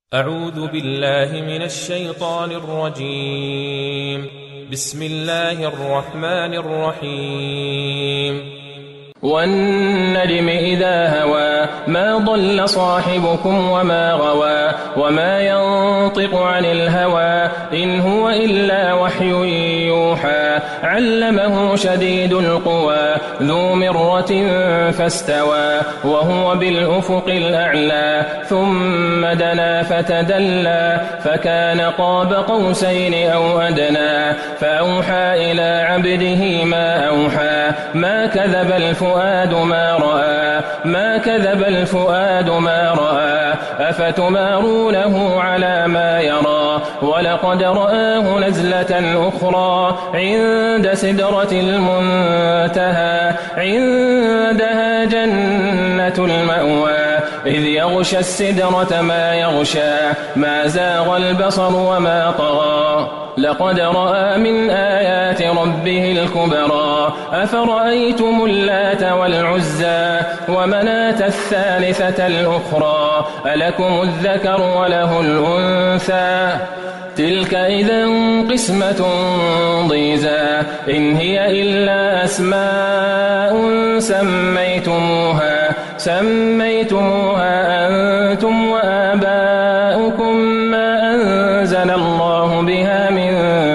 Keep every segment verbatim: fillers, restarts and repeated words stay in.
أعوذ بالله من الشيطان الرجيم. بسم الله الرحمن الرحيم. والنجم إذا هوى ما ضل صاحبكم وما غوى وما ينطق عن الهوى إن هو إلا وحي يوحى علمه شديد القوى ذو مرة فاستوى وهو بالأفق الأعلى ثم دنا فتدلى فكان قاب قوسين أو أدنى فأوحى إلى عبده ما أوحى ما كذب الفؤاد الفؤاد ما رأى ما كذب الفؤاد ما رأى أفتمارونه على ما يرى ولقد رآه نزلة أخرى عند سدرة المنتهى عندها جنة المأوى إذ يغشى السدرة ما يغشى ما زاغ البصر وما طغى لقد رأى من آيات ربه الكبرى أفرأيتم اللات والعزى ومناة الثالثة الأخرى ألكم الذكر وله الأنثى تلك إذا قسمة ضيزى إن هي إلا أسماء سميتموها سميتموها أنتم وآباؤكم ما أنزل الله بها من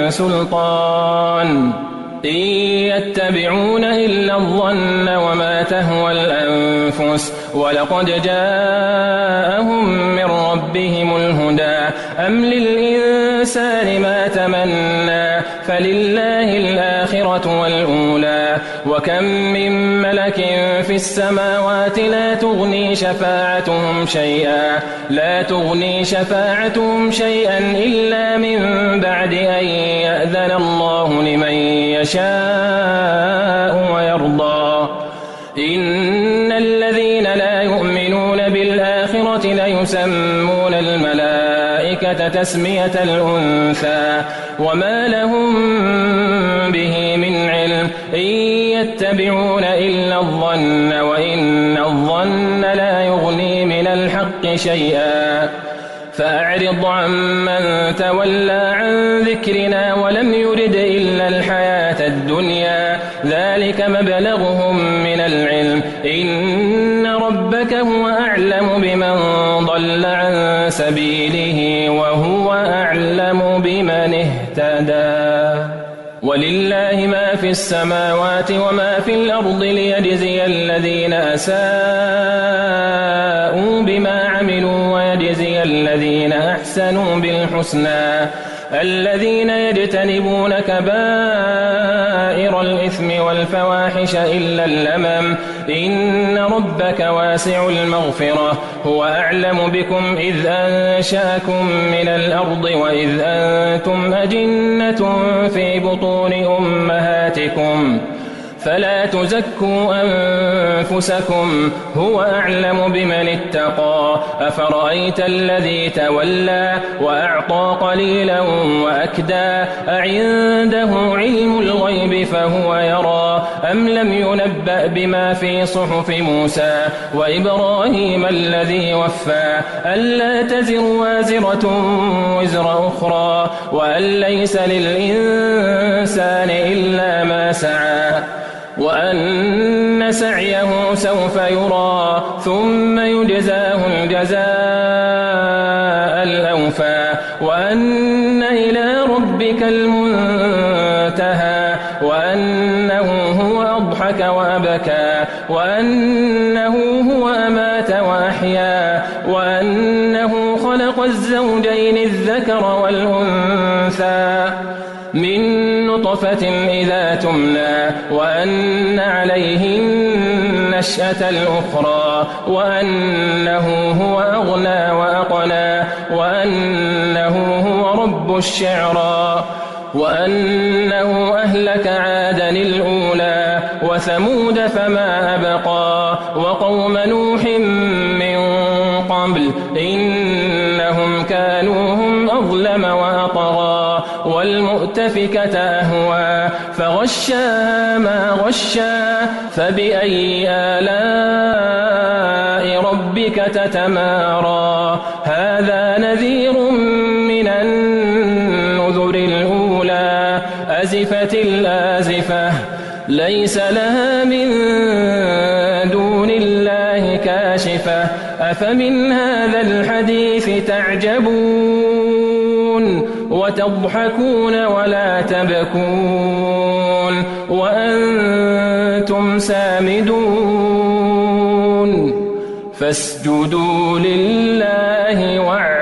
سلطان إن يتبعون إلا الظن وما تهوى الأنفس ولقد جاءهم من ربهم الهدى أم للإنسان ما تمنى فلله الآخرة والأولى وكم من ملك في السماوات لا تغني شفاعتهم شيئا لا تغني شفاعتهم شيئا إلا من بعد أن يأذن الله لمن يشاء ويرضى إن الذين لا يؤمنون بالآخرة ليسمون الملائكة تسمية الأنثى وما لهم به من علم إن يتبعون إلا الظن وإن الظن لا يغني من الحق شيئا فأعرض عمن تولى عن ذكرنا ولم يرد إلا الحياة الدنيا ذلك مبلغهم من العلم إن ربك هو أعلم بمن ضل عن سبيله وهو أعلم بمن اهتدى ولله ما في السماوات وما في الأرض ليجزي الذين أساءوا بما عملوا ويجزي الذين أحسنوا بالحسنى الذين يجتنبون كبائر الإثم والفواحش إلا اللمم إن ربك واسع المغفرة هو أعلم بكم إذ أنشأكم من الأرض وإذ أنتم أجنة في بطون أمهاتكم فلا تزكوا أنفسكم هو أعلم بمن اتقى أفرأيت الذي تولى وأعطى قليلا وأكدى أعنده علم الغيب فهو يرى أم لم ينبأ بما في صحف موسى وإبراهيم الذي وفى ألا تزر وازرة وزر أخرى وأن ليس للإنسان إلا ما سعى وأن سعيه سوف يرى ثم يجزاه الجزاء الأوفى وأن إلى ربك المنتهى وأنه هو أضحك وأبكى وأنه هو أمات وأحيا وأنه خلق الزوجين الذكر والأنثى من نطفة إذا تمنى وأن عليه النشأة الأخرى وأنه هو أغنى وأقنى وأنه هو رب الشعرى وأنه أهلك عادا الأولى وثمود فما أبقى وقوم نوح من قبل إنهم كانوا هم أظلم وأطغى والمؤتفكة أهوى فغشاها ما غشا فبأي آلاء ربك تتمارى هذا نذير من النذر الأولى أزفت الآزفة ليس لها من دون الله كاشفة أفمن هذا الحديث تعجبون وتضحكون ولا تبكون وأنتم سامدون فاسجدوا لله واعبدوا